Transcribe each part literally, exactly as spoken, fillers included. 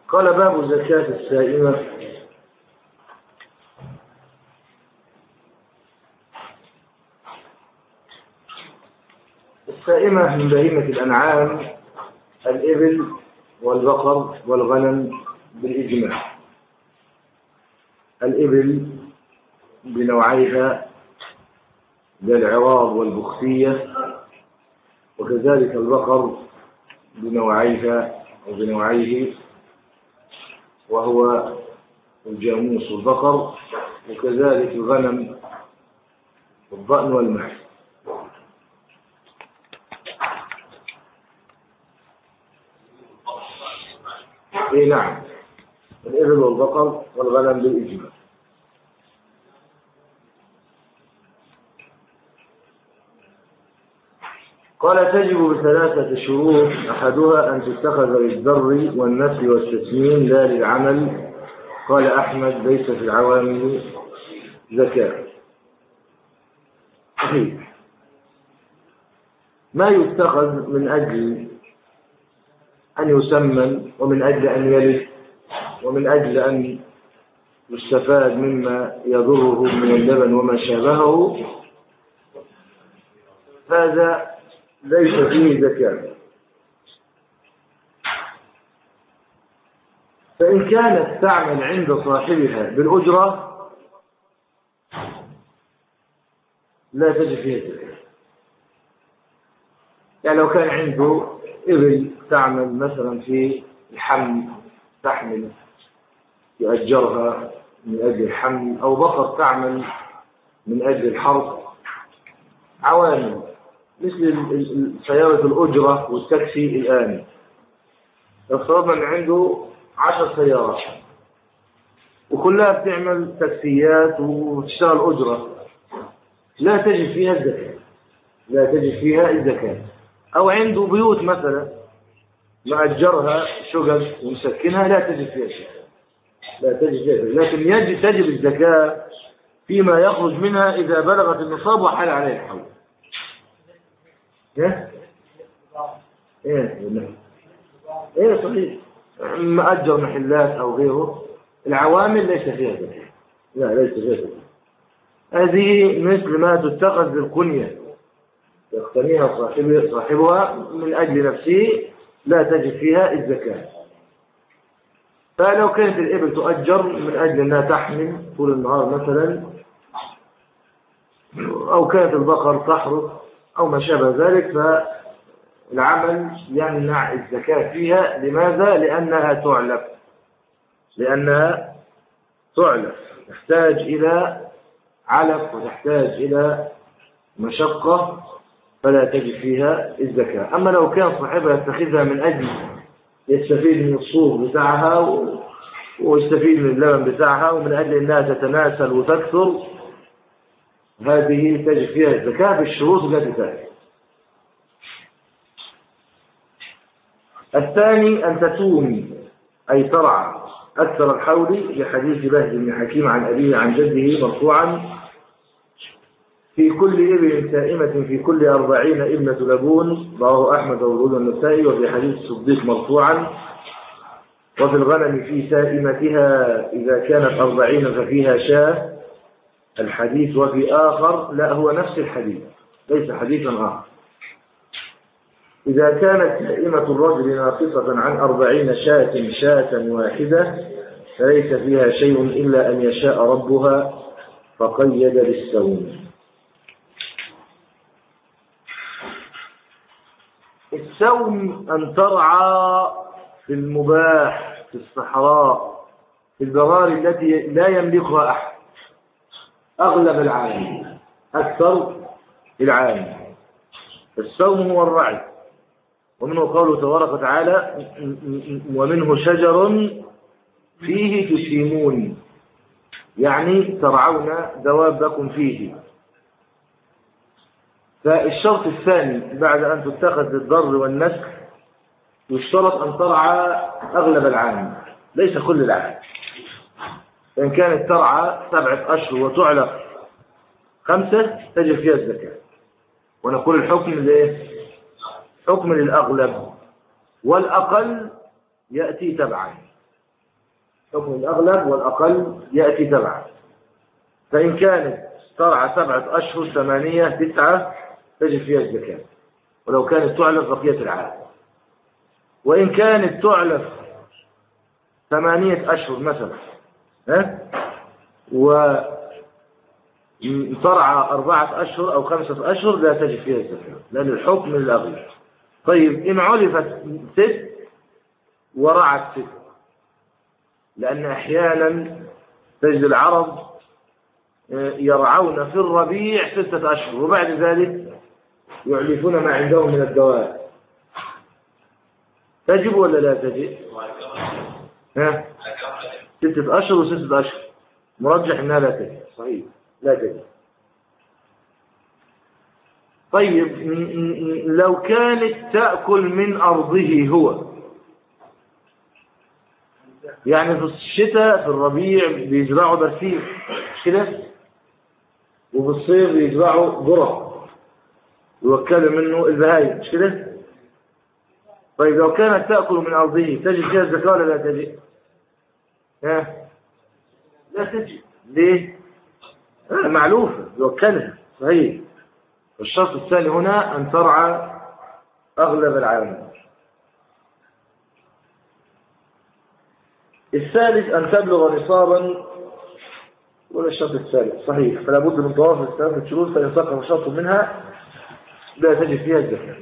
قال باب زكاة السائمة. السائمة من بهيمة الأنعام الإبل والبقر والغنم بالإجماع. الإبل بنوعيها للعراض والبختية، وكذلك البقر بنوعيها وبنوعيه وهو الجاموس والبقر، وكذلك الغنم والضأن والمعز. اي نعم، الإبل والبقر والغنم بالإجماع. قال تجب بثلاثة شروط، أحدها أن تتخذ للذر والنسل والتسمين لا للعمل. قال أحمد ليس في العوامل زكاة. صحيح، ما يتخذ من أجل أن يسمن ومن أجل أن يلد ومن أجل أن يستفاد مما يضره من اللبن وما شابهه، هذا ليس فيه زكاة. فإن كانت تعمل عند صاحبها بالأجرة لا تجب فيها زكاة. يعني لو كان عنده إبل تعمل مثلا في الحمل، تحمل يؤجرها من أجل الحمل، أو بقر تعمل من أجل الحرث، عوامل مثل سيارة الأجرة والتاكسي الآن. افترضنا أن عنده عشر سيارات وكلها بتعمل تاكسيات وتشتغل أجرة، لا تجب فيها الزكاة، لا تجب فيها الزكاة. أو عنده بيوت مثلا مأجرها شقق ومسكنها، لا تجب فيها شيء، لا تجب فيها. لكن يجب تجب الزكاة فيما يخرج منها إذا بلغت النصاب وحال عليه الحول. ايه ايه ايه صحيح، مأجر محلات او غيره، العوامل ليس فيها زكاة، لا ليس فيها زكاة. هذه مثل ما تتخذ بالكنية يقتنيها صاحبها من اجل نفسه، لا تجب فيها الزكاة. فلو كانت الإبل تؤجر من اجل انها تحمل طول النهار مثلا، او كانت البقر تحرث أو ما شابه ذلك، فالعمل يمنع الزكاة فيها. لماذا؟ لأنها تعلف، لأنها تعلف تحتاج إلى علف وتحتاج إلى مشقة، فلا تجب فيها الزكاة. أما لو كان صاحبها يتخذها من أجل يستفيد من الصوف بتاعها ويستفيد من اللبن بتاعها ومن أجل أنها تتناسل وتكثر، هذه تجب فيها الزكاة بالشروط التي تأتي. الثاني أن تسوم أي ترعى أكثر الحول، لحديث بهز بن حكيم عن أبيه عن جده مرفوعا: في كل إبل سائمة في كل أربعين ابنة لبون. رواه أحمد وابو النسائي. وفي حديث الصديق مرفوعا: وفي الغنم في سائمتها إذا كانت أربعين ففيها شاة. الحديث وفي آخر، لا هو نفس الحديث ليس حديثا آخر: إذا كانت سائمة الرجل ناقصة عن أربعين شاة شاة واحدة فليس فيها شيء إلا أن يشاء ربها، فقيد بالسوم. السوم أن ترعى في المباح في الصحراء في البراري التي لا يملكها أحد، أغلب العالم أكثر العالم. السوم هو الرعي، ومنه قوله تبارك وتعالى: ومنه شجر فيه تسيمون، يعني ترعون دوابكم فيه. فالشرط الثاني بعد أن تتخذ للضر والنسل يشترط أن ترعى أغلب العام، ليس كل العام. فإن كانت ترعى سبعة أشهر وتعلق خمسة تجب فيها الزكاة. ونقول الحكم لإيه؟ حكم للأغلب، والأقل يأتي تبعا. حكم الأغلب والأقل يأتي تبعا. فإن كانت ترعى سبعة أشهر ثمانية تسعة تجب فيها الزكاة، ولو كانت تعلف بقية العام. وإن كانت تعلف ثمانية أشهر مثلا ها وترعى أربعة أشهر أو خمسة أشهر لا تجب فيها الزكاة، لأن الحكم للأغلب. طيب إن علفت ست ورعت ست، لأن أحيانا تجد العرب يرعون في الربيع ستة أشهر وبعد ذلك يعلفون ما عندهم من الدواب، تجب ولا لا تجب؟ ها؟ ستة أشهر وستة أشهر مرجح أنها لا تجب. صحيح لا تجب. طيب لو كانت تأكل من أرضه هو، يعني في الشتاء في الربيع بيزرعوا برسيم مش كده، وفي الصيف بيزرعوا ذرة يوكلوا منه البهايم مش كده. طيب لو كانت تأكل من أرضه تجب فيها الزكاة ولا لا تجب؟ ها؟ لا تجب. ليه؟ آه معلوفة يوكلها. صحيح. الشرط الثاني هنا أن ترعى أغلب العام. الثالث أن تبلغ نصابا، ولا الشرط الثالث صحيح، فلا بد من توافر الثلاثة شروط، فإن سقط شرط منها لا تجب فيها الزكاة.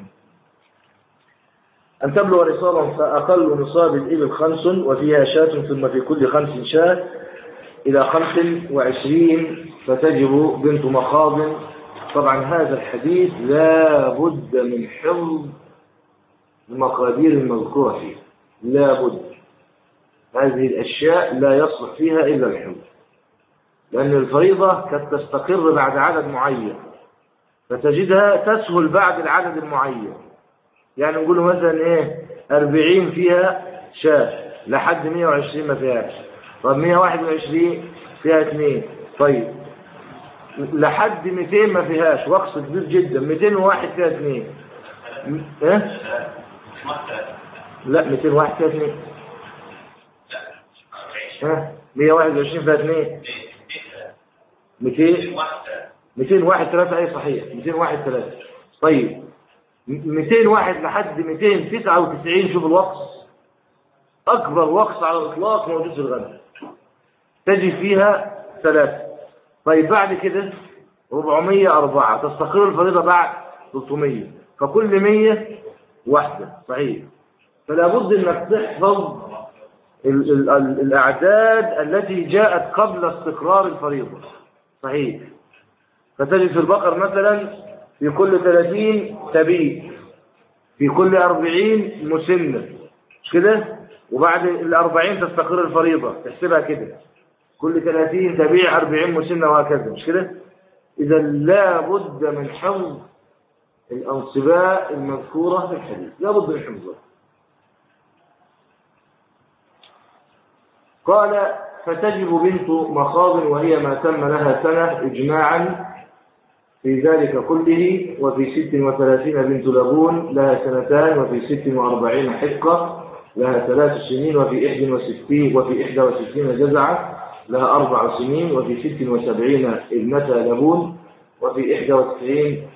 أن تبلغ نصابا فأقل نصاب الإبل خمس وفيها شاة، ثم في كل خمس شاة إلى خمس وعشرين فتجب بنت مخاض. طبعا هذا الحديث لا بد من حفظ المقادير المذكورة فيه، لا بد. هذه الأشياء لا يصلح فيها إلا الحفظ، لأن الفريضة قد تستقر بعد عدد معين فتجدها تسهل بعد العدد المعين. يعني نقول مثلا إيه أربعين فيها شاة لحد مئة وعشرين ما فيهاش، طب مئة وواحد وعشرين فيها اثنين، طيب لحد مئتين ما فيهاش، وقص كبير جدا مئتين وواحد فيها اثنين. إيه؟ لا مئتين وواحد فيها اثنين. ها مئة وواحد وعشرين فيها اثنين، مئتين مئتين وواحد ثلاثة. أي صحيح مئتين وواحد ثلاثة. طيب مئتين واحد لحد مئتين وتسعة وتسعين، شوف الوقص أكبر وقص على الإطلاق موجود في الغنم، تجي فيها ثلاثة. طيب بعد كده أربعمية أربعة تستقر الفريضة بعد ثلاثمية، فكل مية واحدة. صحيح. فلا بد أنك تحفظ ال ال ال الأعداد التي جاءت قبل استقرار الفريضة. صحيح. فتجد في البقر مثلا في كل ثلاثين تبيع، في كل أربعين مسنة مش كده، وبعد الأربعين تستقر الفريضة تحسبها كده، كل ثلاثين تبيع أربعين مسنة وهكذا مش كده. إذا لا بد من حفظ الأنصباء المذكورة في الحديث، لا بد من حفظها. قال فتجب بنت مخاض وهي ما تم لها سنة إجماعا في ذلك كله. وفي ست وثلاثين بنت لبون لها سنتان، وفي ست وأربعين حقة لها ثلاث سنين، وفي إحدى وستين وفي إحدى وستين جزعة لها أربع سنين، وفي ست وسبعين ابنة لبون، وفي إحدى وتسعين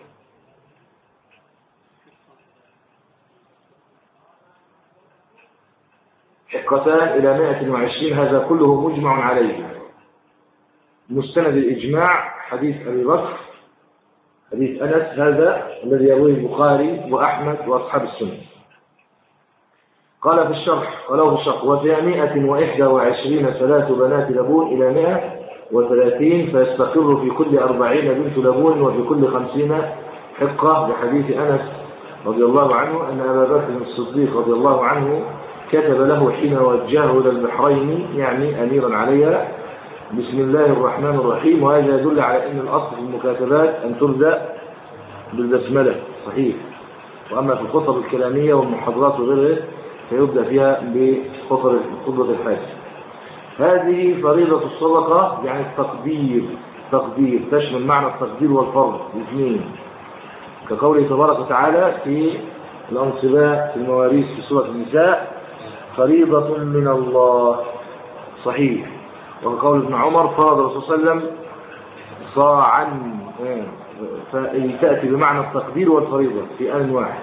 حقتان إلى مائة وعشرين. هذا كله مجمع عليه. مستند الإجماع حديث أبي بكر حديث أنس هذا الذي يرويه البخاري وأحمد وأصحاب السنة. قال في الشرح ولو في الشرح وفي مائة وإحدى وعشرين ثلاث بنات لبون إلى مائة وثلاثين فيستقر في كل أربعين بنت لبون، وفي كل خمسين حقة، لحديث أنس رضي الله عنه أن أبا بكر الصديق رضي الله عنه كتب له حين وجهه إلى البحرين يعني أميرا عليها بسم الله الرحمن الرحيم. وهذا يدل على أن الأصل في المكاتبات أن تبدأ بالبسملة. صحيح. وأما في الخطب الكلامية والمحاضرات وغيرها فيبدأ فيها بخطبة خطبة الحاج. هذه فريضة الصدقة، يعني التقدير تقدير تشمل معنى التقدير والفرض الاثنين، كقوله تبارك وتعالى في الأنصباء في المواريث في سورة النساء فريضة من الله. صحيح. وقول ابن عمر فرض الرسول صلى الله عليه وسلم صاعا، فتأتي بمعنى التقدير والفريضة في آن واحد.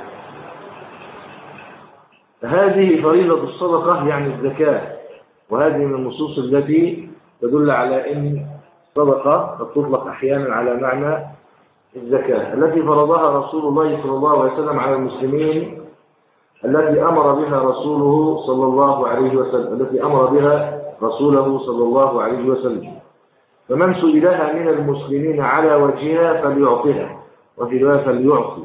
هذه فريضة الصدقة يعني الزكاة، وهذه من النصوص التي تدل على أن الصدقة قد تطلق أحيانا على معنى الزكاة التي فرضها رسول الله صلى الله عليه وسلم على المسلمين، التي أمر بها رسوله صلى الله عليه وسلم التي أمر بها رسوله صلى الله عليه وسلم. فمن سئلها من المسلمين على وجهها فليعطها، وفي رواية فليعطي.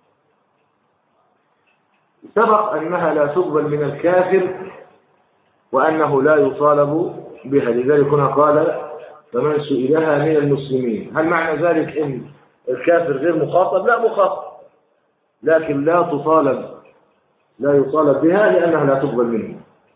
سبق أنها لا تقبل من الكافر وأنه لا يطالب بها، لذلك هنا قال فمن سئلها من المسلمين. هل معنى ذلك أن الكافر غير مخاطب؟ لا، مخاطب، لكن لا تطالب لا يطالب بها لأنها لا تقبل منه.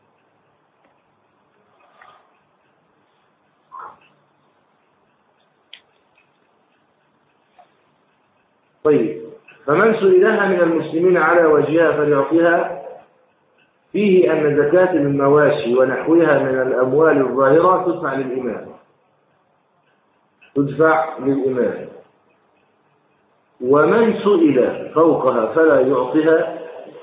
طيب، فمن سئلها من المسلمين على وجهها فليعطيها، فيه أن زكاة المواشي ونحوها من الأموال الظاهرة تدفع للإمام تدفع للإمام ومن سئل فوقها فلا يعطيها،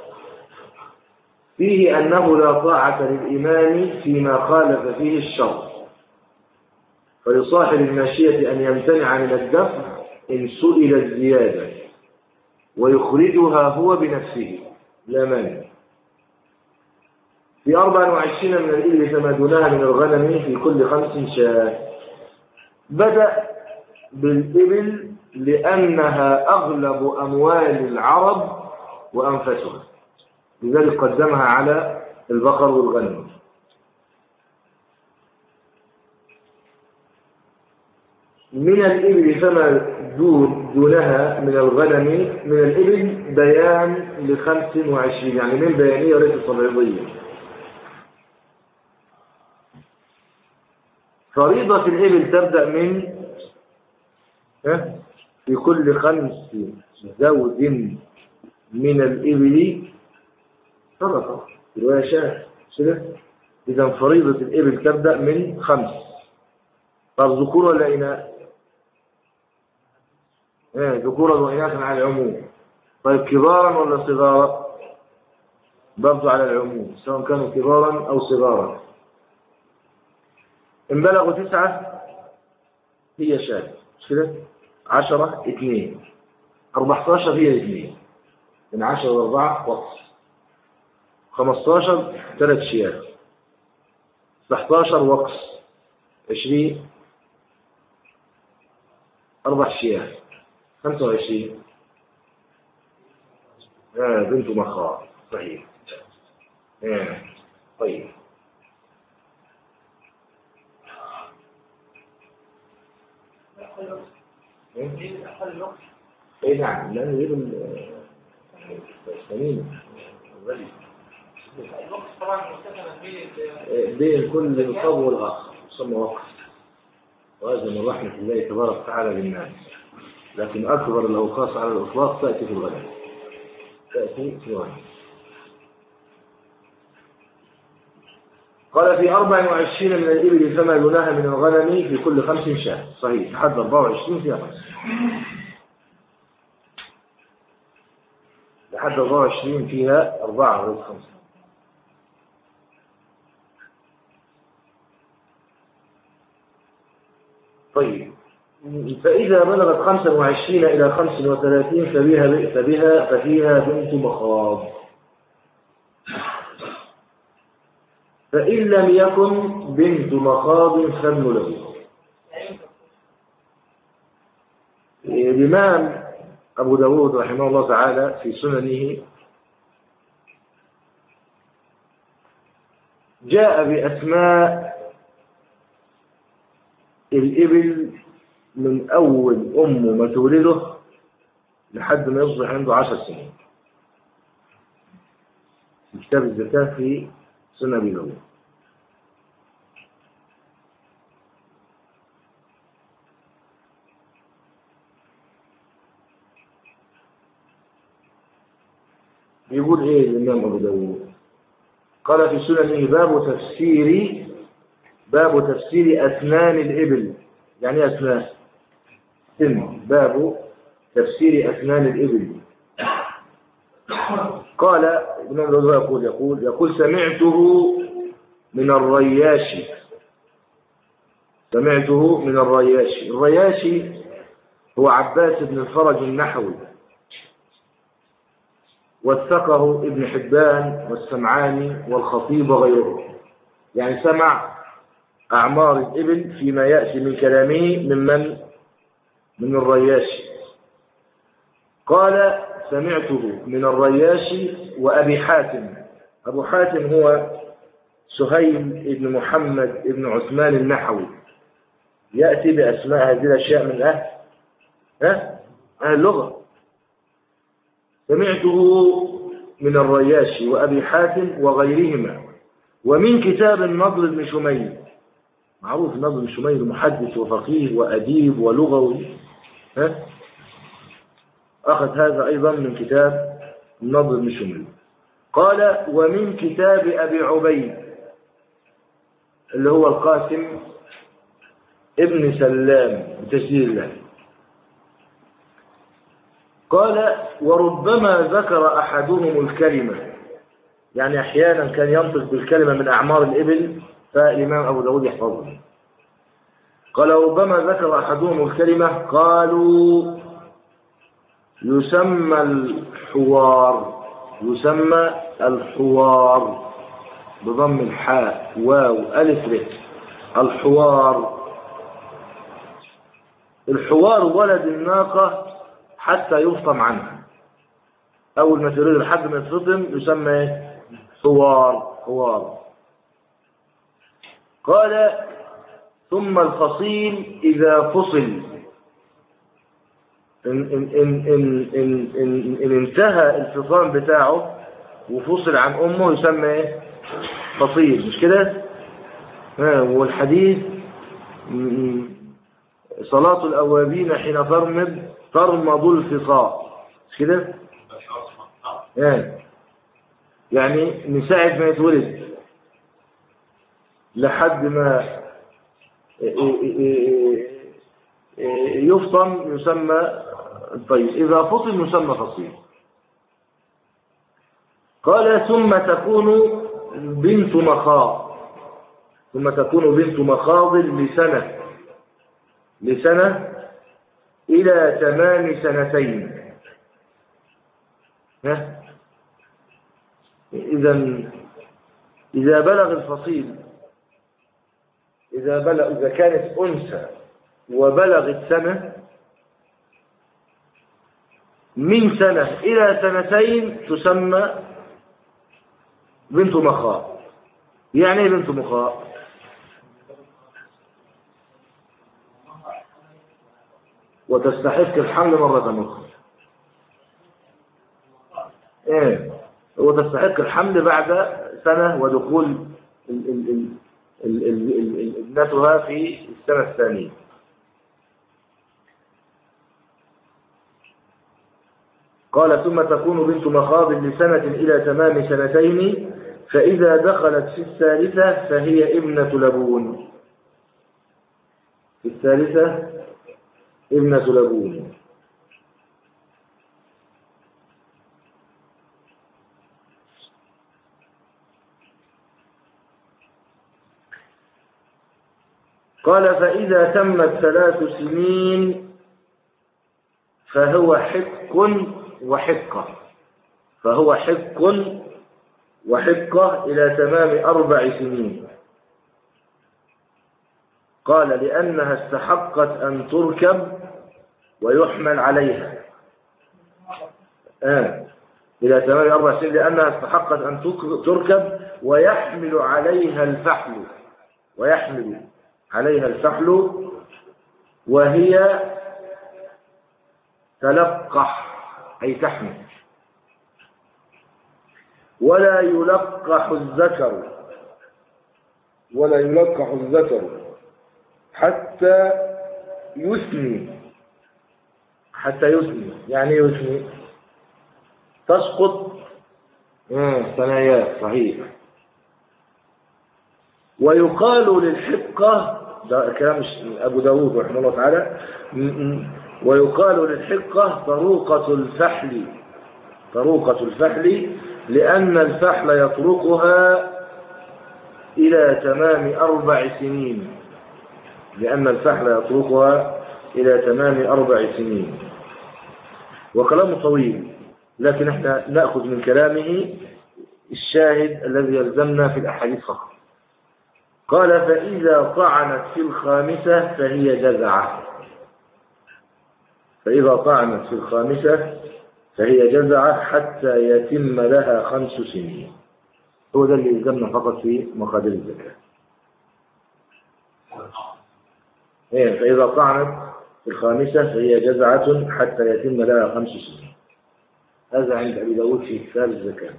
فيه أنه لا طاعة للإمام فيما خالف فيه الشرع، فلصاحب الماشية أن يمتنع من الدفع إن سئل الزيادة ويخرجها هو بنفسه لا مانع. في أربع وعشرين من الإبل كما دونها من الغنم في كل خمس شاة. بدأ بالإبل لأنها أغلب أموال العرب وأنفسها، لذلك قدمها على البقر والغنم. من الإبل فما دونها من الغنم من الإبل بيان لخمس وعشرين، يعني من بيانية وليس تبعيضية. فريضة الإبل تبدأ من في كل خمس زود من الإبل صدقة رواية شاة. إذا فريضة الإبل تبدأ من خمس. طب ذكور ولا إناث؟ ايه، ذكورا وإناثا على العموم. طيب كبارا ولا صغارا؟ برضو على العموم، سواء كانوا كبارا أو صغارا. إن بلغوا تسعة هي شاة، مش كده؟ عشرة اثنين، أربعتاشر هي اثنين، من عشرة وأربعة وقص، خمستاشر ثلاث شيات، ستاشر وقص، عشرين أربع شيات، خمسة وعشرين آه بنت مخاض. صحيح. آه. طيب، ايه نعم، لأنه يقول السمين الوقت طبعا بين كل نصاب والآخر يسمى وقت، وهذا من رحمة الله تبارك وتعالى للناس. لكن أكبر الأوقاص على الإطلاق تأتي في الغنم تأتي في الغنم. قال في أربع وعشرين من الإبل فما دونها من الغنم في كل خمس شاة. صحيح، لحد أربع وعشرين فيها خمس، لحد أربع وعشرين فيها أربعة غير خمسة. طيب، فإذا بلغت خمسة وعشرين إلى خمس وثلاثين فبها فبها ففيها بنت مخاض. فإن لم يكن بنت مخاض فابن له. الإمام أبو داود رحمه الله تعالى في سننه جاء بأسماء الإبل من أول أمه ما تولده لحد ما يصبح عنده عشر سنين، في كتاب الزكاة في سنة أبي داود. يقول إيه الإمام أبو داود؟ قال في سننه باب تفسير باب تفسير أسنان الإبل. يعني أسنان سن. باب تفسير أسنان الإبل. قال ابن الرضا يقول يقول يقول سمعته من الرياشي. سمعته من الرياشي. الرياشي هو عباس بن الفرج النحوي، وثقه ابن حبان والسمعاني والخطيب وغيره. يعني سمع أعمار الإبل فيما يأتي من كلامه ممن من الرياشي. قال سمعته من الرياشي وأبي حاتم. أبو حاتم هو سهيل بن محمد بن عثمان النحوي، يأتي بأسماء هذه الأشياء من أهل ها؟ أهل اللغة. سمعته من الرياشي وأبي حاتم وغيرهما. ومن كتاب النضر بن شميل. معروف النضر بن شميل محدث وفقيه وأديب ولغوي، ها؟ أخذ هذا أيضا من كتاب النضر بن شميل. قال ومن كتاب أبي عبيد اللي هو القاسم ابن سلام بتسجيل الله. قال وربما ذكر أحدهم الكلمة، يعني أحيانا كان ينطق بالكلمة من أعمار الإبل فالإمام أبو داود يحفظه. قال ربما ذكر أحدهم الكلمة قالوا يسمى الحوار. يسمى الحوار بضم الحاء واو ألف ر. الحوار. الحوار ولد الناقة حتى يفطم عنها. أول ما تريد لحد ما يتفطم يسمى حوار. حوار. قال ثم الفصيل إذا فصل إن, إن, إن, إن, إن, إن, إن انتهى الفصام بتاعه وفصل عن أمه يسمى فصيل، مش كده؟ والحديث صلاة الأوابين حين ترمض ترمض الفصاء، مش كده؟ يعني من ساعة ما يتولد لحد ما يفطم يسمى. طيب إذا فصل يسمى فصيل. قال ثم تكون بنت مخاض. ثم تكون بنت مخاض لسنة لسنة إلى تمام سنتين. ها؟ إذا إذا بلغ الفصيل إذا بلغ إذا كانت أنثى وبلغت سنة، من سنة إلى سنتين تسمى بنت مخاض. يعني ايه بنت مخاض؟ وتستحق الحمل مرة أخرى. ايه وتستحق الحمل بعد سنة ودخول ابنتها في السنة الثانية. قال ثم تكون بنت مخاض لسنة إلى تمام سنتين، فإذا دخلت في الثالثة فهي ابنة لبون. في الثالثة ابنة لبون. قال فإذا تمت ثلاث سنين فهو حق وحقة. فهو حق وحقة إلى تمام أربع سنين. قال لأنها استحقت أن تركب ويحمل عليها. آه. إلى تمام أربع سنين لأنها استحقت أن تركب ويحمل عليها الفحل. ويحمل عليها الفحل وهي تلقح أي تحمل. ولا يلقح الذكر ولا يلقح الذكر حتى يثني. حتى يثني يعني يثني تسقط ثناياه. صحيح. ويقال للحقة، ده كلام أبو داود رحمه الله تعالى، ويقال للحقة طروقة الفحل، طروقة الفحل، لأن الفحل يطرقها إلى تمام أربع سنين، لأن الفحل يطرقها إلى تمام أربع سنين. وكلامه طويل، لكن احنا نأخذ من كلامه الشاهد الذي يلزمنا في الأحاديث فقط. قال: فإذا طعنت في الخامسة فهي جزعة، فإذا طعنت في الخامسة فهي جزعة حتى يتم لها خمس سنين. هو ده اللي يلزمنا فقط في مقادير الزكاة. إيه؟ فإذا طعنت في الخامسة فهي جزعة حتى يتم لها خمس سنين. هذا عند أبي داود في كتاب الزكاة.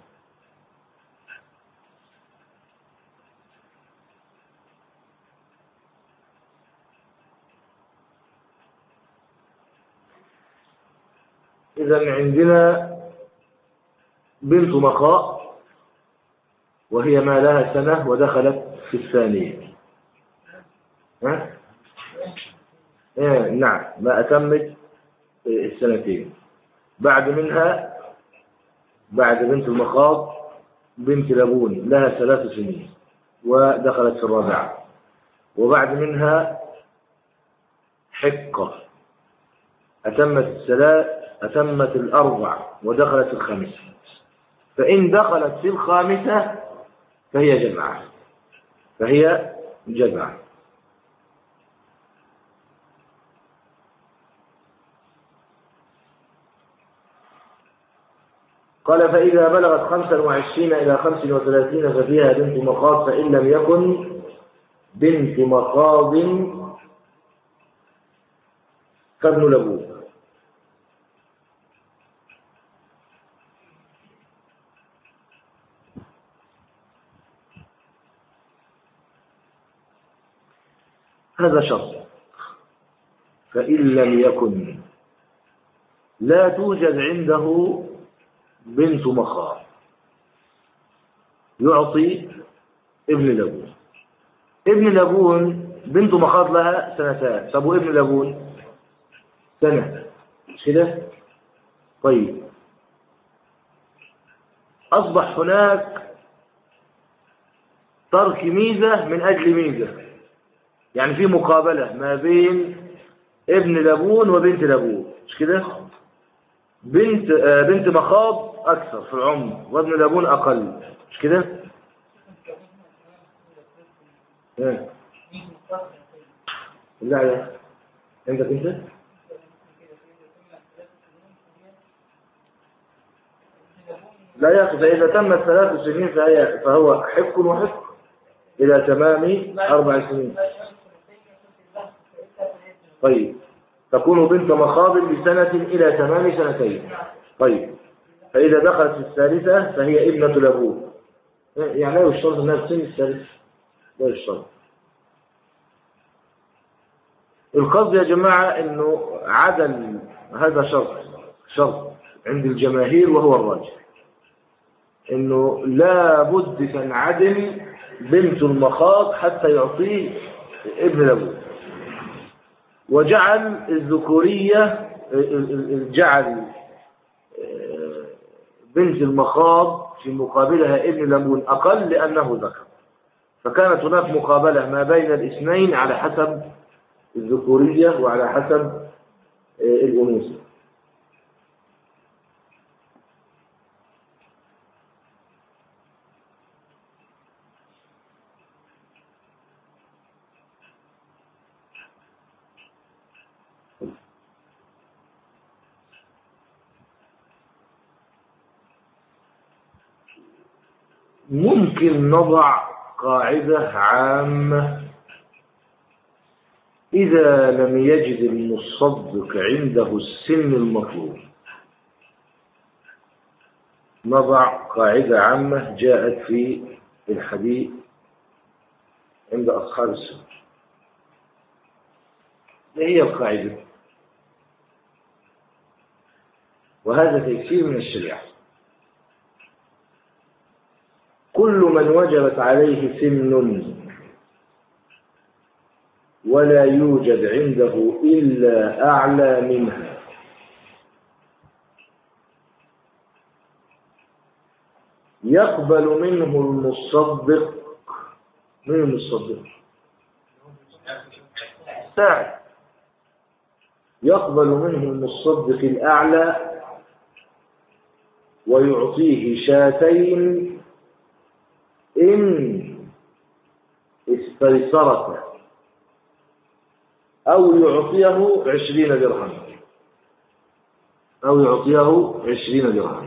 إذن عندنا بنت مخاء وهي ما لها سنة ودخلت في الثانية. ها؟ إيه نعم، ما أتمت السنتين. بعد منها، بعد بنت المخاض، بنت لبون لها ثلاث سنين ودخلت في الرابعة. وبعد منها حقة أتمت الثلاث، أتمت الأربع ودخلت في الخامسة. فإن دخلت في الخامسة فهي جمعة، فهي جمعة. قال: فإذا بلغت خمسا وعشرين إلى خمس وثلاثين ففيها بنت مخاض، فإن لم يكن بنت مخاض فابن لبون. هذا شرط. فإن لم يكن، لا توجد عنده بنت مخاض، يعطي ابن لبون. ابن لبون بنت مخاض لها سنتان، طب وابن لبون سنة، مش كده؟ طيب، أصبح هناك ترك ميزة من أجل ميزة، يعني في مقابلة ما بين ابن لبون وبنت لبون، مش كده؟ بنت آه بنت مخاض أكثر في العمر وابن لبون أقل، مش كده؟ ايه؟ لا لا، عندك انت؟ لا يا أخي، فإذا تمت ثلاث سنين فهي فهو حق وحق إلى تمام أربع سنين. طيب، تكون بنت مخاض بسنة إلى تمام سنتين. طيب، فإذا دخلت في الثالثة فهي ابنة لبون. يعني لا يشترط أنها في سن الثالثة، لا يشترط. القصد يا جماعة أنه عدل، هذا شرط، شرط عند الجماهير وهو الراجح، أنه لا بد تنعدم بنت المخاض حتى يعطيه ابن لبون. وجعل الذكورية، جعل بنت المخاض في مقابلها ابن لبون أقل لأنه ذكر، فكانت هناك مقابلة ما بين الاثنين على حسب الذكورية وعلى حسب الأنوثة. ممكن نضع قاعدة عامة: إذا لم يجد المصدق عنده السن المطلوب. نضع قاعدة عامة جاءت في الحديث عند أصحاب السنة. ما هي القاعدة؟ وهذا تيسير من الشريعة. كل من وجبت عليه سن ولا يوجد عنده إلا أعلى منها. يقبل منه المصدق. من المصدق؟ الساعي. يقبل منه المصدق الأعلى ويعطيه شاتين إن استيسرت، أو يعطيه عشرين درهم أو يعطيه عشرين درهم.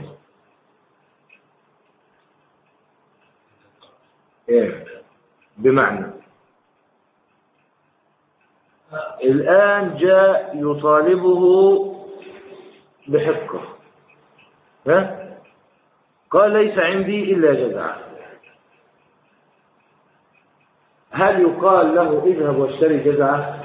إيه؟ بمعنى الآن جاء يطالبه بحقه، ها؟ قال ليس عندي إلا جزعة. هل يقال له اذهب واشتري جزعة؟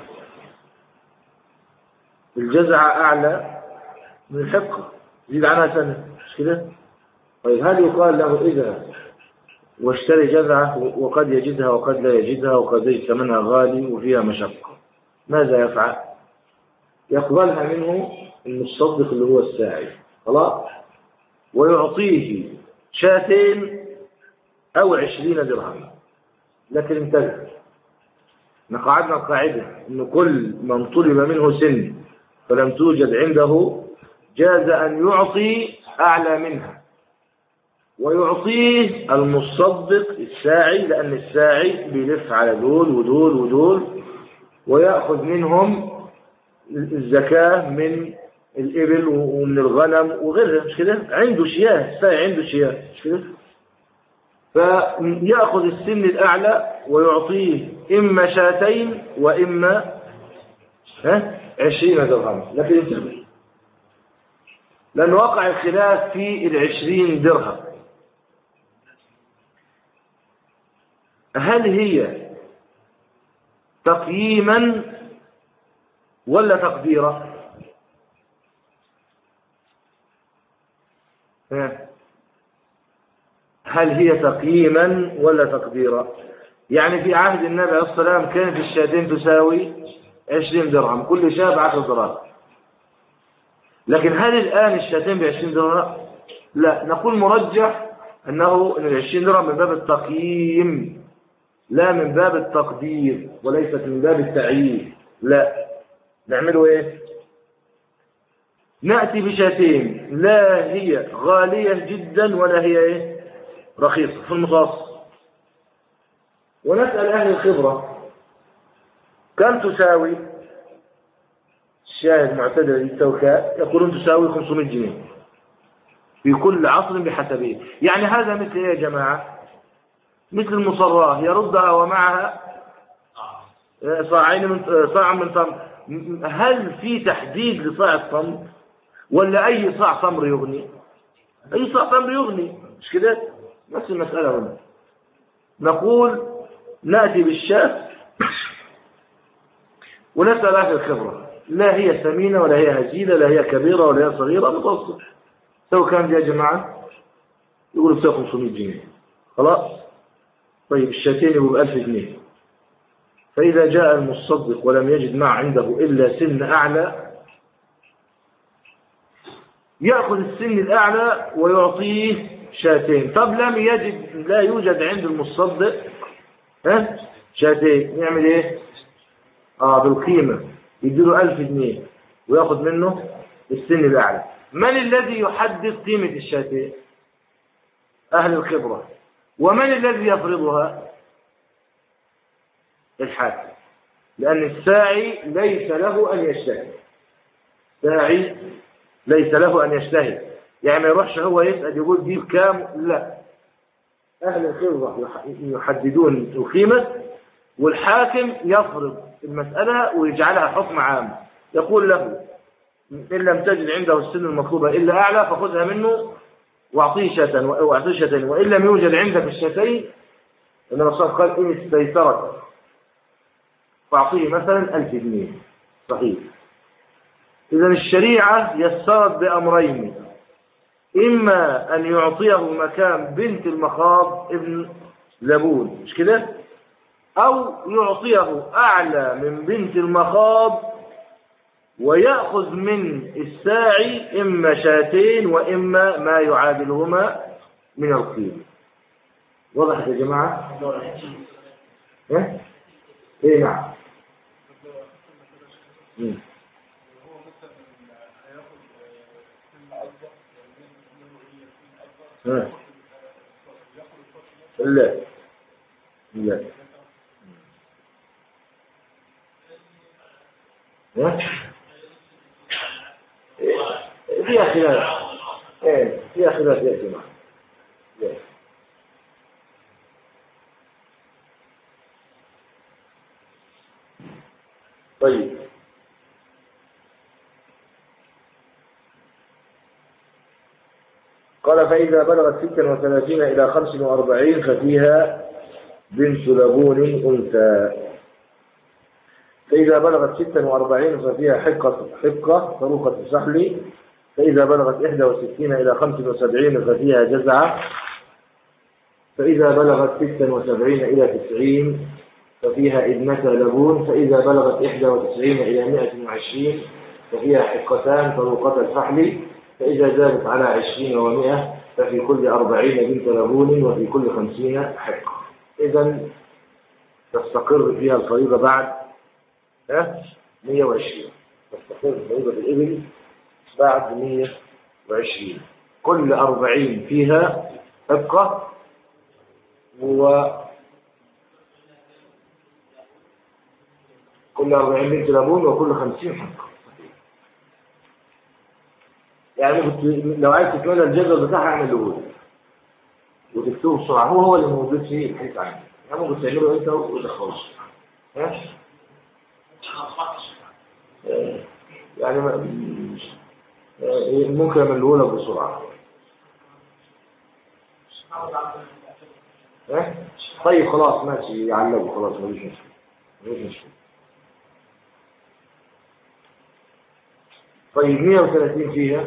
الجزعة أعلى من الحقه، زيد عنها سنة، مش كده؟ طيب هل يقال له اذهب واشتري جزعة وقد يجدها وقد لا يجدها وقد يجد ثمنها غالي وفيها مشقة؟ ماذا يفعل؟ يقبلها منه المصدق اللي هو الساعي، خلاص، ويعطيه شاتين أو عشرين درهم. لكن انتبه، نقعدنا القاعدة إن كل من طلب منه سن فلم توجد عنده جاز أن يعطي أعلى منها، ويعطيه المصدق الساعي، لأن الساعي بيلف على دول ودول ودول ويأخذ منهم الزكاة من الإبل ومن الغنم وغيرها، مش كده؟ عنده شياه، الساعي عنده شياه، مش كده؟ فيأخذ السن الأعلى ويعطيه إما شاتين وإما ها عشرين درهم. لكن انتبه، لأن وقع الخلاف في العشرين درهم، هل هي تقييما ولا تقديرا؟ هل هي تقييما ولا تقديرا؟ يعني في عهد النبي عليه الصلاة والسلام كانت الشاتين تساوي عشرين درهم، كل شاة بعشر دراهم. لكن هل الآن الشاتين بعشرين درهم؟ لا، نقول مرجح أنه أن العشرين درهم من باب التقييم لا من باب التقدير، وليست من باب التعيين. لا، نعمله ايه؟ نأتي بشاتين لا هي غالية جدا ولا هي ايه رخيصة، في المتوسط، ونسأل أهل الخبرة كم تساوي الشاة المعتدلة للتوكاء؟ يقولون تساوي خمسمائة جنيه في كل عصر بحسبه. يعني هذا مثل ايه يا جماعة؟ مثل المصراه يردها ومعها صاعين من صاع من تمر. هل في تحديد لصاع التمر ولا أي صاع تمر يغني؟ أي صاع تمر يغني، مش كده؟ نفس المسألة هنا. نقول نأتي بالشاة ونسأل أهل الخبرة، لا هي سمينة ولا هي هزيلة، لا هي كبيرة ولا هي صغيرة، متوسط. سوى كام يا جماعة؟ يقولوا بسوى خمسمائة جنيه، خلاص. طيب الشاتين يبقوا بألف جنيه. فإذا جاء المصدق ولم يجد ما عنده إلا سن أعلى، يأخذ السن الأعلى ويعطيه شاتين. طب لم يجد، لا يوجد عند المصدق ها شاتين، يعمل ايه؟ اه بالقيمة، يديله ألف جنيه ويأخذ منه السن الأعلى. من الذي يحدد قيمة الشاتين؟ أهل الخبرة. ومن الذي يفرضها؟ الحاكم، لأن الساعي ليس له أن يجتهد. الساعي ليس له أن يجتهد، يعني ما يروحش هو يسأل يقول دي بكام، لا، أهل الخبرة يحددون القيمة والحاكم يفرض المسألة ويجعلها حكم عام، يقول له إن لم تجد عنده السن المطلوبة إلا أعلى فخذها منه واعطيه شاتين، واعطيه شاتين، وإن لم يوجد عندك الشاتين، إن الرسول قال إن استيسرت فاعطيه مثلا ألف جنيه، صحيح. إذا الشريعة يسرت بأمرين، إما أن يعطيه مكان بنت المخاض ابن لبون، مش كده؟ أو يعطيه أعلى من بنت المخاض ويأخذ من الساعي إما شاتين وإما ما يعادلهما من القيم. واضح يا جماعة؟ إيه؟ إيه نعم. مم. لا لا فيها خلاف. ايه فيها خلاف يا جماعة. طيب قال فإذا بلغت ستا وثلاثين إلى خمس وأربعين ففيها بنت لبون أنثى. فإذا بلغت ستا وأربعين ففيها حقة حقة طروقة السحل. فإذا بلغت إحدى وستين إلى خمس وسبعين ففيها جزعة. فإذا بلغت ستا وسبعين إلى تسعين ففيها ابنة لبون. فإذا بلغت إحدى وتسعين إلى مائة وعشرين ففيها حقتان طروقة الفحل. فإذا زادت على عشرين ومائة ففي كل أربعين بنت لبون وفي كل خمسين حقة. إذن تستقر فيها الفريضة بعد مائة وعشرين. تستقر الفريضة في الإبل بعد مائة وعشرين. كل أربعين فيها حقة و كل أربعين بنت لبون وكل خمسين حقة. يعني لو عايز تكمل الجدول بتاعها اعمل له وتكتبه بسرعة. هو هو اللي موجود فيه الحديث عنه. يعني ممكن تعمله انت وتخلص. ها؟ يعني ممكن اعمله لك بسرعة. ها؟ طيب خلاص ماشي يعلقه خلاص مفيش مشكلة. مفيش مشكلة. طيب مائة وثلاثين فيها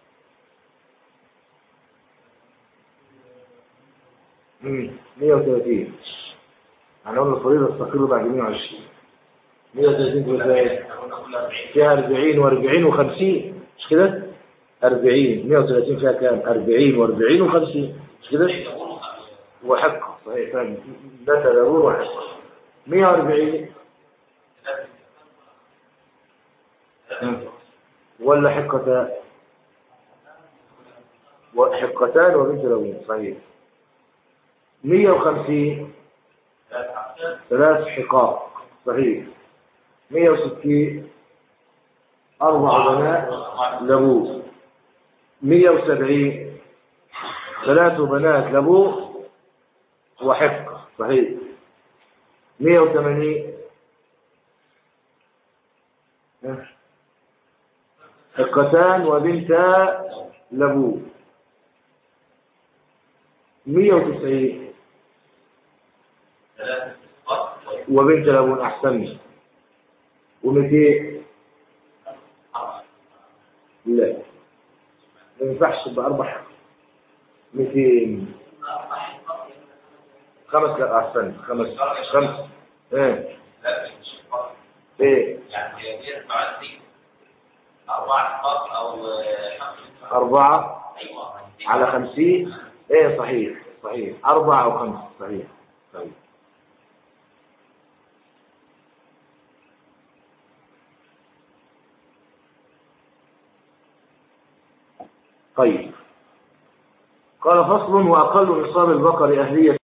امم مائة وثلاثين. احنا قلنا الفريضة تستقر بعد مائة وعشرين. مائة وثلاثين فيها أربعين وأربعين وخمسين مش كده؟ أربعين مائة وثلاثين فيها كام؟ أربعين وأربعين وخمسين مش كده؟ وحقة صحيح فاهم. ده تدور وحقة. مائة وأربعين ولا حقتان؟ وحقتان وبنت لبون صحيح. مائة وخمسين ثلاث حقاق صحيح. مائة وستين أربع بنات لبون. مائة وسبعين ثلاث بنات لبون وحقة صحيح. مائة وثمانين حقتان وبنتا لبون. مائة وتسعين وبنت لبون أحسن. ومئتين لا ما ينفعش بأربع. مئتين خمس لا أحسن. خمس خمس ايه ايه أربعة على خمسين. ايه صحيح صحيح. أربعة أو خمسة صحيح صحيح. طيب قال فصل وأقل نصاب البقر أهلية